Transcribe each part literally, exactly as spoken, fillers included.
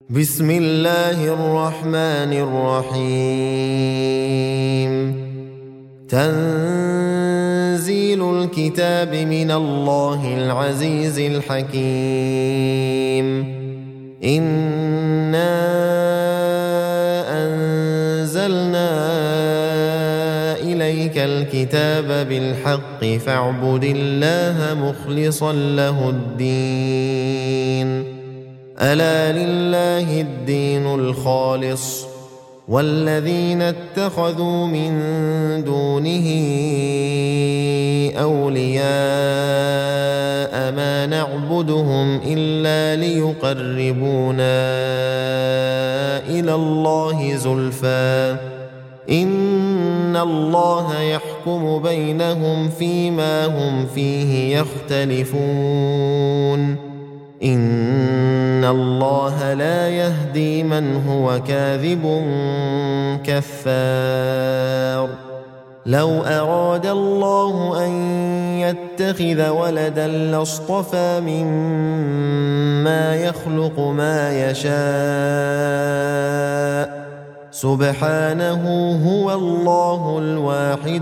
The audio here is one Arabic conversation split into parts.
بسم الله الرحمن الرحيم تنزيل الكتاب من الله العزيز الحكيم إنا أنزلنا إليك الكتاب بالحق فاعبد الله مخلصا له الدين ألا لله الدين الخالص والذين اتخذوا من دونه أولياء ما نعبدهم إلا ليقربونا إلى الله زلفى إن الله يحكم بينهم فيما هم فيه يختلفون إن الله لا يهدي من هو كاذب كفار لو أراد الله أن يتخذ ولدا لاصطفى مما يخلق ما يشاء سبحانه هو الله الواحد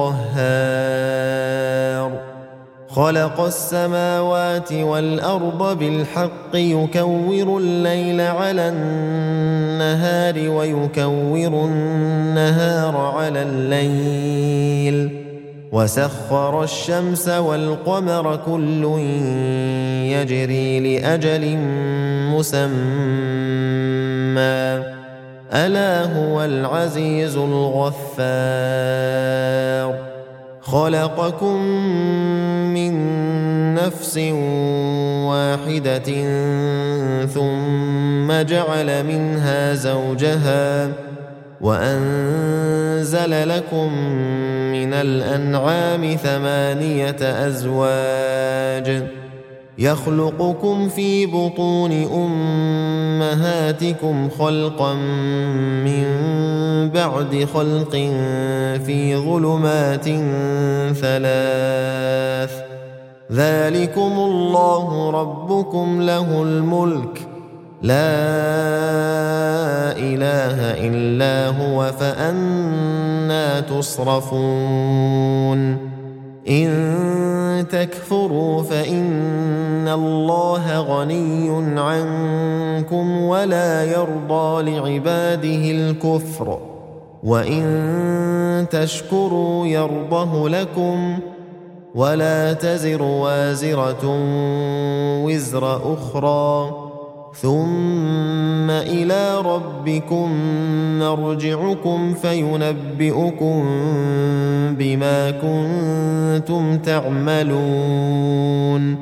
القهار خلق السماوات والأرض بالحق يكور الليل على النهار ويكور النهار على الليل وسخر الشمس والقمر كل يجري لأجل مسمى ألا هو العزيز الغفار خلقكم من نفس واحدة ثم جعل منها زوجها وأنزل لكم من الأنعام ثمانية أزواج يخلقكم في بطون أمهاتكم خلقا من بعد خلق في ظلمات ثلاث ذلكم الله ربكم له الملك لا إله إلا هو فأنى تصرفون إن تكفروا فإن الله غني عنكم ولا يرضى لعباده الكفر وإن تشكروا يرضه لكم ولا تزر وازرة وزر أخرى ثم إلى ربكم مرجعكم فينبئكم بما كنتم تعملون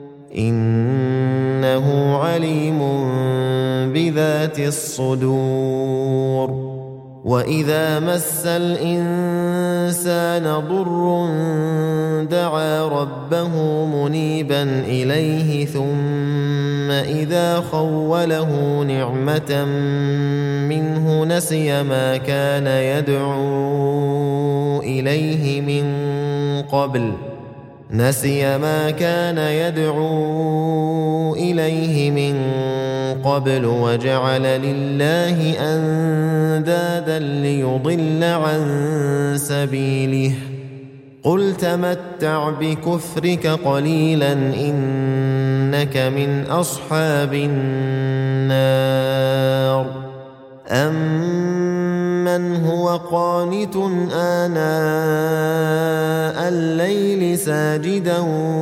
إنه عليم بذات الصدور وإذا مس الإنسان ضر دعا ربه منيبا إليه ثم إذا خوله نعمة منه نسي ما كان يدعو إليه من قبل نسي ما كان يدعو إليه من قبل وجعل لله أندادا ليضل عن سبيله قل تمتع بكفرك قليلا إنك من أصحاب النار أمن هو قانت آناء الليل ساجدا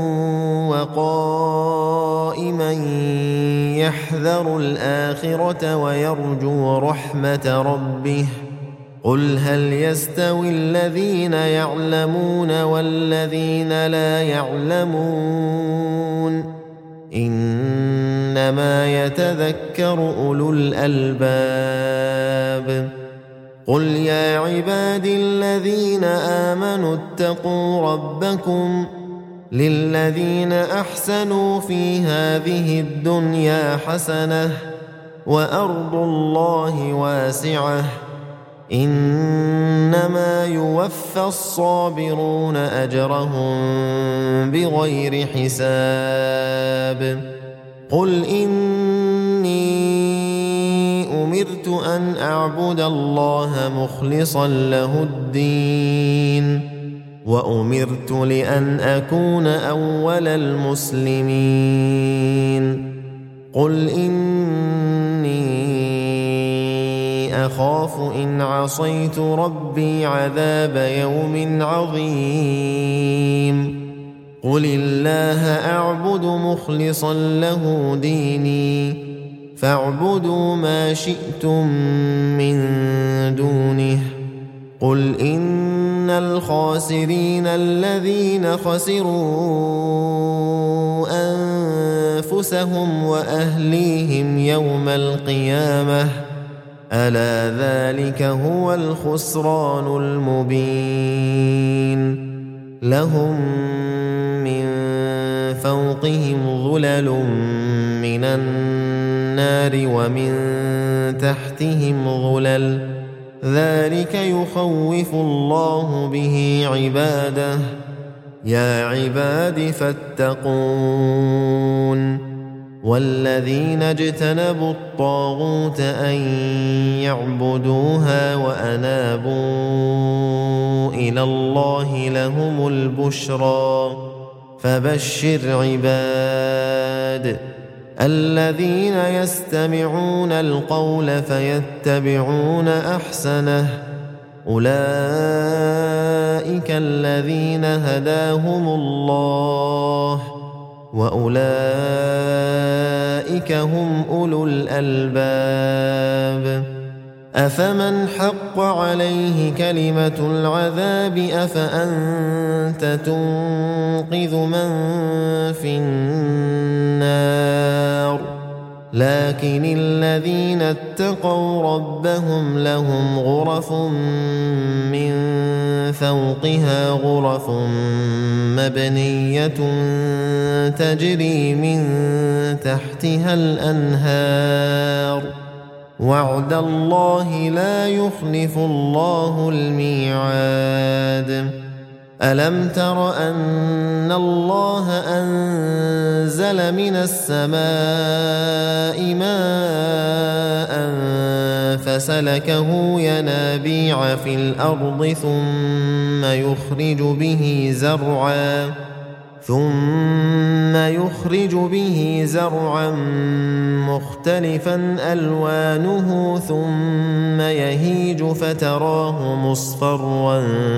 وقائما يحذر الآخرة ويرجو رحمة ربه قل هل يستوي الذين يعلمون والذين لا يعلمون إنما يتذكر أولو الألباب قل يا عبادي الذين آمنوا اتقوا ربكم للذين أحسنوا في هذه الدنيا حسنة وأرض الله واسعة إنما يوفى الصابرون أجرهم بغير حساب قل إني أمرت أن أعبد الله مخلصا له الدين وأمرت لأن أكون أول المسلمين قل إني أخاف إن عصيت ربي عذاب يوم عظيم قل الله أعبد مخلصا له ديني فاعبدوا ما شئتم من دونه قل إن الخاسرين الذين خسروا أنفسهم وأهليهم يوم القيامة ألا ذلك هو الخسران المبين لهم من فوقهم ظلل من النار ومن تحتهم ظلل ذلك يخوف الله به عباده يا عباد فاتقون والذين اجتنبوا الطاغوت أن يعبدوها وأنابوا إلى الله لهم البشرى فبشر عباد الذين يستمعون القول فيتبعون أحسنه أولئك الذين هداهم الله وأولئك هم أولو الألباب أفمن حق عليه كلمة العذاب أفأنت تنقذ من في النار لكن الذين اتقوا ربهم لهم غرف من فوقها غرف مبنية تجري من تحتها الأنهار وعد الله لا يخلف الله الميعاد ألم تر أن الله أنزل من السماء ماء فسلكه ينابيع في الأرض ثم يخرج به زرعا ثم يخرج به زرعا مختلفا ألوانه ثم يهيج فتراه مصفرا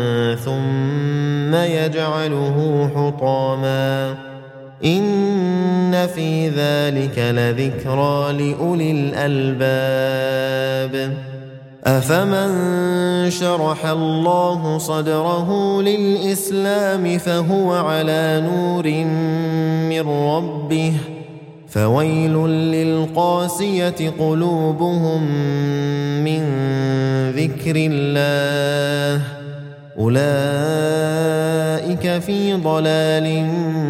ثم يجعله حطاما إن في ذلك لذكرى لأولي الألباب أفمن شرح الله صدره للإسلام فهو على نور من ربه فويل للقاسية قلوبهم من ذكر الله أولئك في ضلال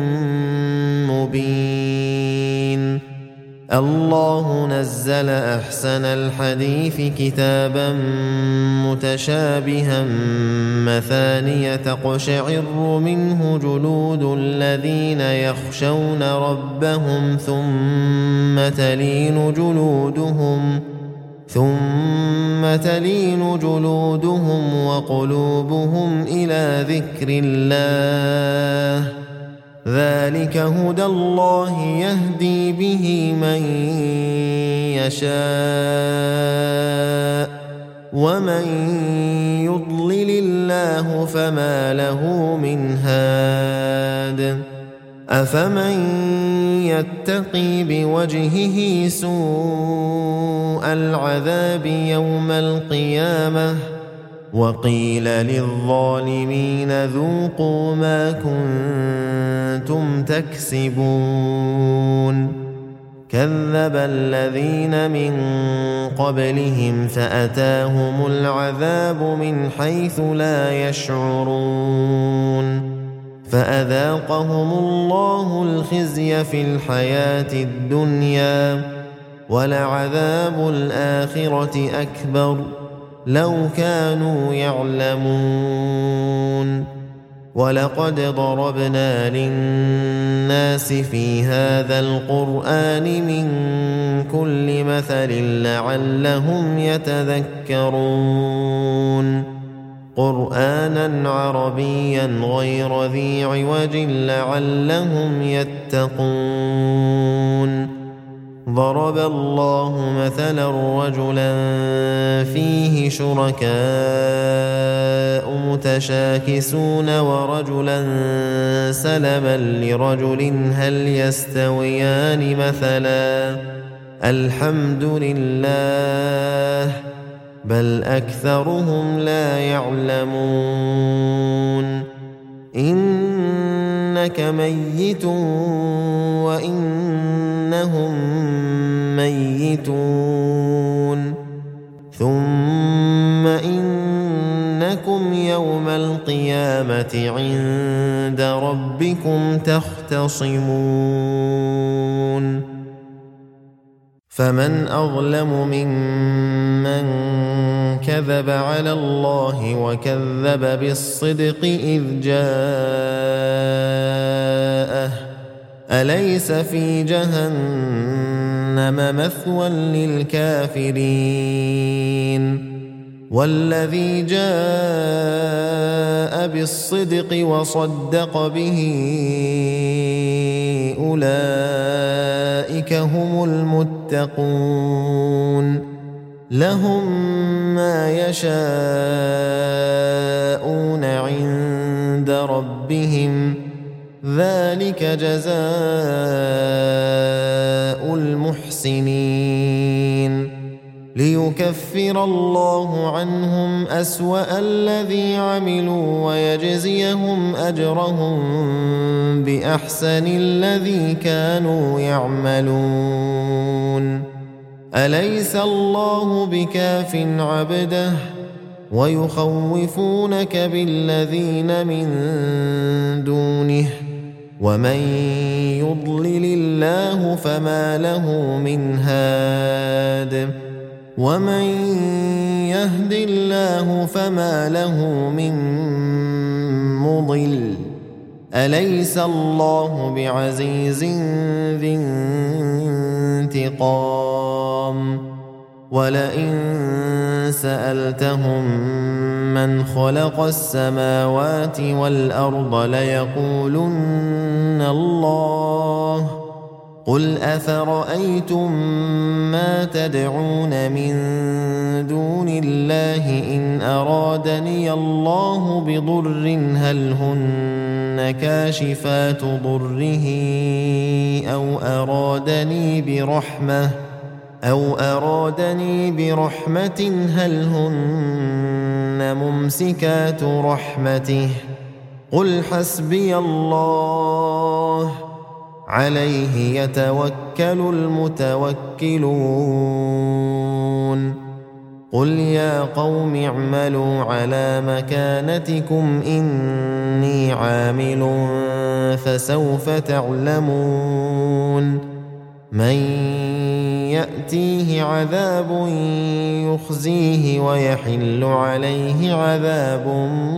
مبين الله نزل أحسن الحديث كتابا متشابها مثانية تقشعر منه جلود الذين يخشون ربهم ثم تلين جلودهم ثم تلين جلودهم وقلوبهم إلى ذكر الله ذلك هدى الله يهدي به من يشاء ومن يضلل الله فما له من هاد أفمن يتقي بوجهه سوء العذاب يوم القيامة وقيل للظالمين ذوقوا ما كنتم تكسبون كذب الذين من قبلهم فأتاهم العذاب من حيث لا يشعرون فأذاقهم الله الخزي في الحياة الدنيا ولعذاب الآخرة أكبر لو كانوا يعلمون ولقد ضربنا للناس في هذا القرآن من كل مثل لعلهم يتذكرون قرآنا عربيا غير ذي عوج لعلهم يتقون ضرب الله مثلا رجلا فيه شركاء متشاكسون ورجلا سلما لرجل هل يستويان مثلا الحمد لله بل أكثرهم لا يعلمون إنك ميت وإنهم ميتون ثم إنكم يوم القيامة عند ربكم تختصمون فمن أظلم ممن كذب على الله وكذب بالصدق إذ جاءه أليس في جهنم مثوى للكافرين والذي جاء بالصدق وصدق به أولئك هم المتقون لهم ما يشاءون عند ربهم ذلك جزاء المحسنين ليكفر الله عنهم أسوأ الذي عملوا ويجزيهم أجرهم بأحسن الذي كانوا يعملون أليس الله بكاف عبده ويخوفونك بالذين من دونه ومن يضلل الله فما له من هاد ومن يهد الله فما له من مضل أليس الله بعزيز ذي انتقام ولئن سألتهم من خلق السماوات والأرض ليقولن الله قل أفرأيتم ما تدعون من دون الله إن أرادني الله بضر هل هن كاشفات ضره أو أرادني برحمة أو أرادني برحمة هل هن ممسكات رحمته قل حسبي الله عليه يتوكل المتوكلون قل يا قوم اعملوا على مكانتكم إني عامل فسوف تعلمون من يأتيه عذاب يخزيه ويحل عليه عذاب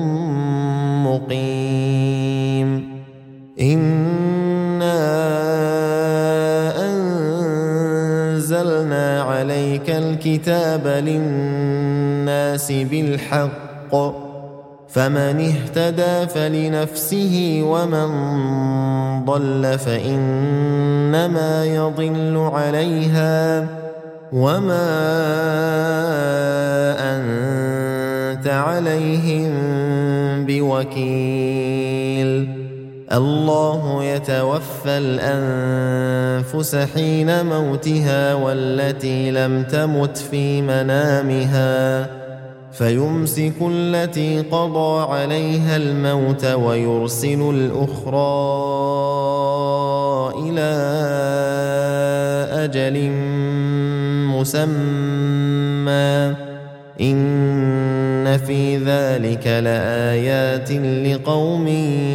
مقيم إنا أنزلنا عليك الكتاب للناس بالحق فمن اهتدى فلنفسه ومن ضل فإنما يضل عليها وما أنت عليهم بوكيل الله يتوفى الأنفس حين موتها والتي لم تمت في منامها فيمسك التي قضى عليها الموت ويرسل الأخرى إلى أجل مسمى إن في ذلك لآيات لقوم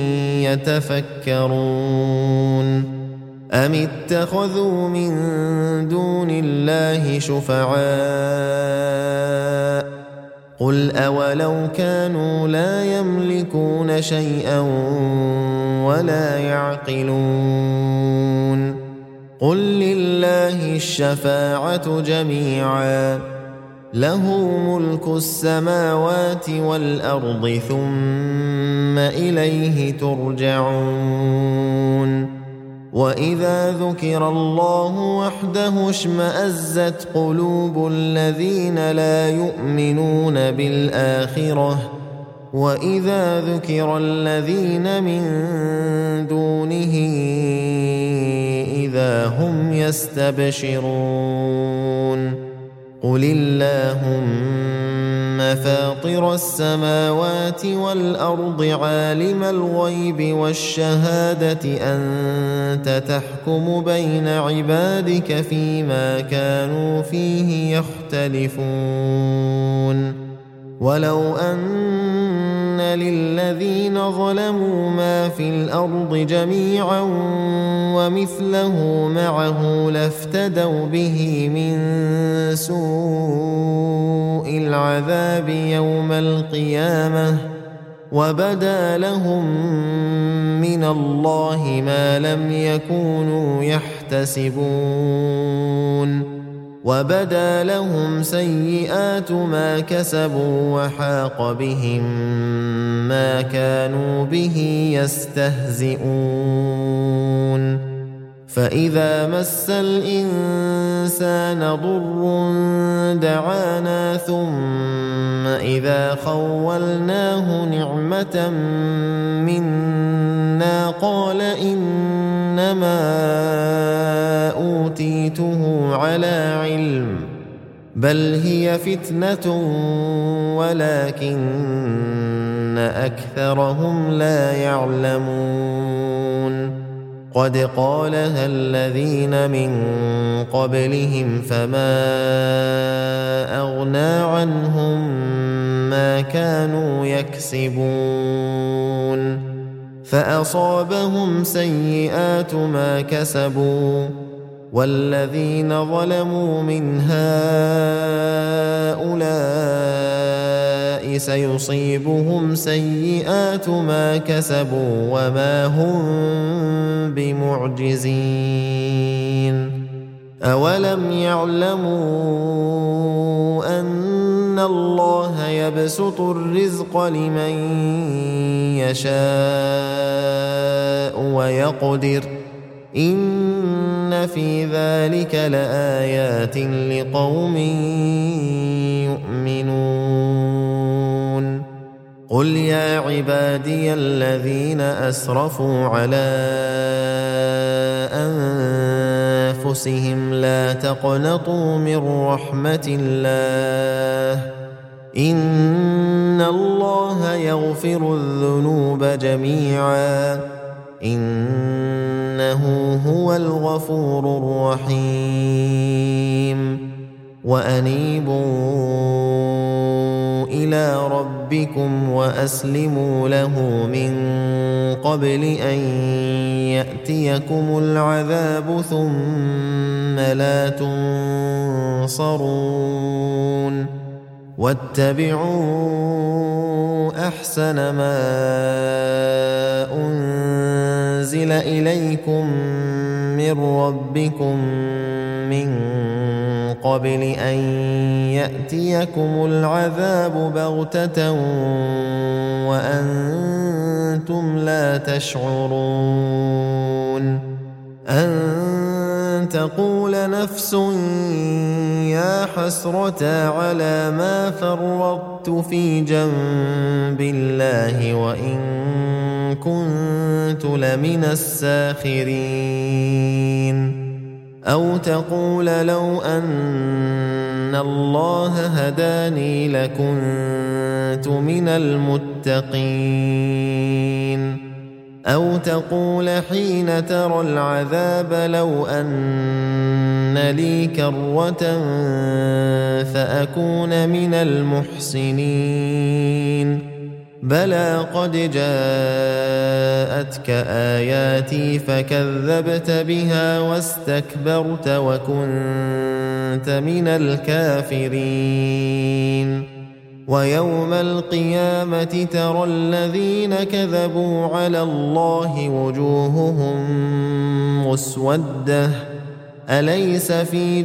يتفكرون أم اتخذوا من دون الله شفعاء قل أولو كانوا لا يملكون شيئا ولا يعقلون قل لله الشفاعة جميعا له ملك السماوات والأرض ثم إليه ترجعون وإذا ذكر الله وحده اشمأزت قلوب الذين لا يؤمنون بالآخرة وإذا ذكر الذين من دونه إذا هم يستبشرون قل اللهم فاطر السماوات والأرض عالم الغيب والشهادة أنت تحكم بين عبادك فيما كانوا فيه يختلفون ولو أن للذين ظلموا ما في الأرض جميعا ومثله معه لافتدوا به من سوء العذاب يوم القيامة وبدا لهم من الله ما لم يكونوا يحتسبون وبدا لهم سيئات ما كسبوا وحاق بهم ما كانوا به يستهزئون فإذا مس الإنسان ضر دعانا ثم إذا خولناه نعمة منا قال إنما أوتيته على علم بل هي فتنة ولكن أكثرهم لا يعلمون قد قالها الذين من قبلهم فما أغنى عنهم ما كانوا يكسبون فأصابهم سيئات ما كسبوا والذين ظلموا من هؤلاء سيصيبهم سيئات ما كسبوا وما هم بمعجزين أولم يعلموا أن الله يبسط الرزق لمن يشاء ويقدر إن في ذلك لآيات لقوم يؤمنون قل يا عبادي الذين أسرفوا على أنفسهم لا تقنطوا من رحمة الله إن الله يغفر الذنوب جميعا إنه هو الغفور الرحيم وأنيبوا إلى ربكم وأسلموا له من قبل أن يأتيكم العذاب ثم لا تنصرون واتبعوا أحسن ما أنزل إليكم من ربكم من قبل أن يأتيكم العذاب بغتة وأنتم لا تشعرون أن تقول نفس يا حسرة على ما فرطت في جنب الله وإن كنت لمن الساخرين أو تقول لو أن الله هداني لكنت من المتقين أو تقول حين ترى العذاب لو أن لي كرة فأكون من المحسنين بلى قد جاءتك آياتي فكذبت بها واستكبرت وكنت من الكافرين ويوم القيامة ترى الذين كذبوا على الله وجوههم مسودة أليس في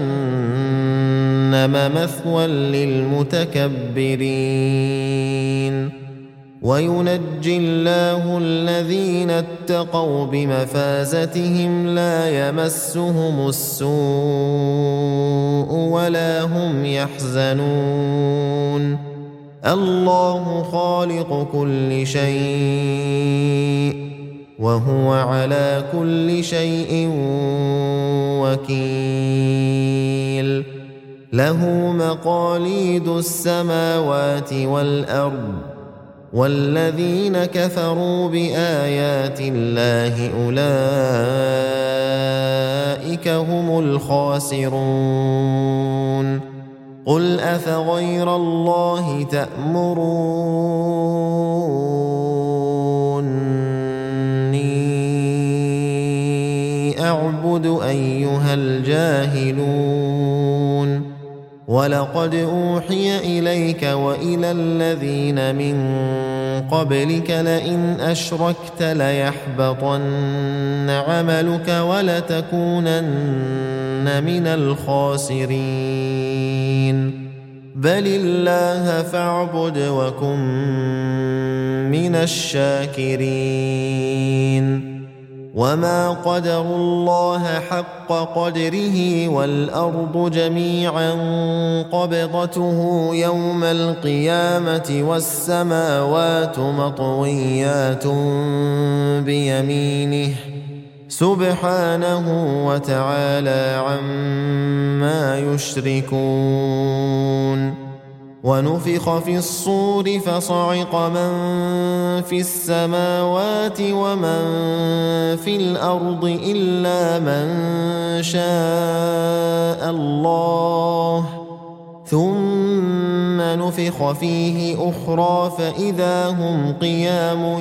جهنم مثوى للمتكبرين وينجي الله الذين اتقوا بمفازتهم لا يمسهم السوء ولا هم يحزنون الله خالق كل شيء وهو على كل شيء وكيل له مقاليد السماوات والأرض والذين كفروا بآيات الله أولئك هم الخاسرون قل أفغير الله تأمروني أعبد أيها الجاهلون ولقد أوحي إليك وإلى الذين من قبلك لئن أشركت ليحبطن عملك ولتكونن من الخاسرين بل الله فاعبد وكن من الشاكرين وما قدروا الله حق قدره والأرض جميعا قبضته يوم القيامة والسماوات مطويات بيمينه سبحانه وتعالى عما يشركون ونفخ في الصور فصعق من في السماوات ومن في الأرض إلا من شاء الله ثم نفخ فيه أخرى فإذا هم قيام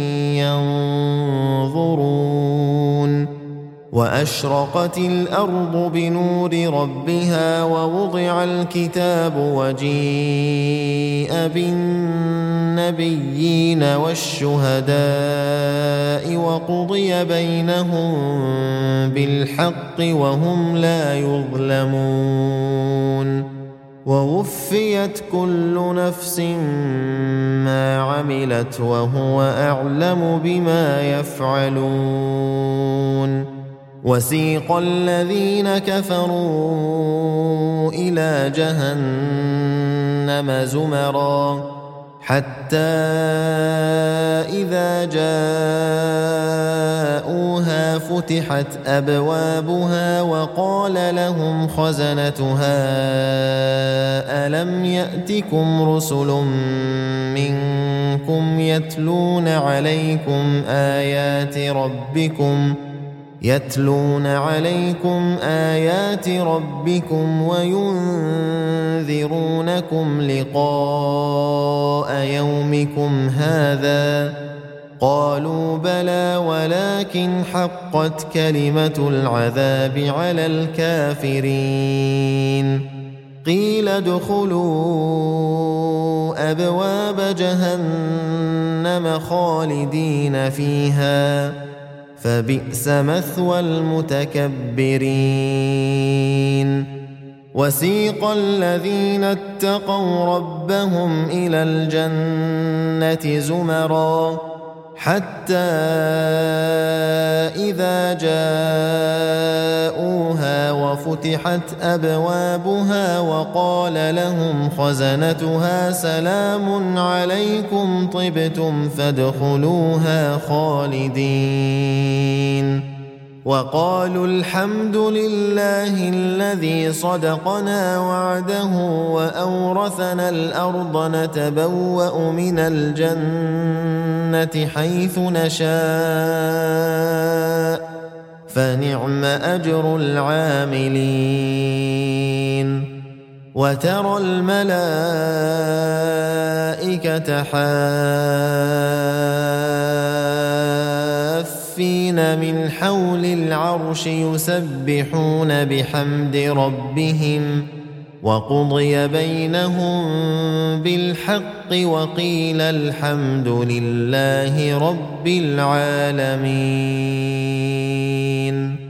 ينظرون وأشرقت الأرض بنور ربها ووضع الكتاب وجيء بالنبيين والشهداء وقضي بينهم بالحق وهم لا يظلمون ووفيت كل نفس ما عملت وهو أعلم بما يفعلون وسيق الذين كفروا إلى جهنم زمرا حتى إذا جاءوها فتحت أبوابها وقال لهم خزنتها ألم يأتكم رسل منكم يتلون عليكم آيات ربكم يتلون عليكم آيات ربكم وينذرونكم لقاء يومكم هذا قالوا بلى ولكن حقت كلمة العذاب على الكافرين قيل ادخلوا أبواب جهنم خالدين فيها فبئس مثوى المتكبرين وسيق الذين اتقوا ربهم إلى الجنة زمرا حتى إذا جاءوها وفتحت أبوابها وقال لهم خزنتها سلام عليكم طبتم فادخلوها خالدين وقالوا الحمد لله الذي صدقنا وعده وأورثنا الأرض نتبوأ من الجنة حيث نشاء فنعم أجر العاملين وترى الملائكة حافين من حول العرش يسبحون بحمد ربهم وقضي بينهم بالحق وقيل الحمد لله رب العالمين.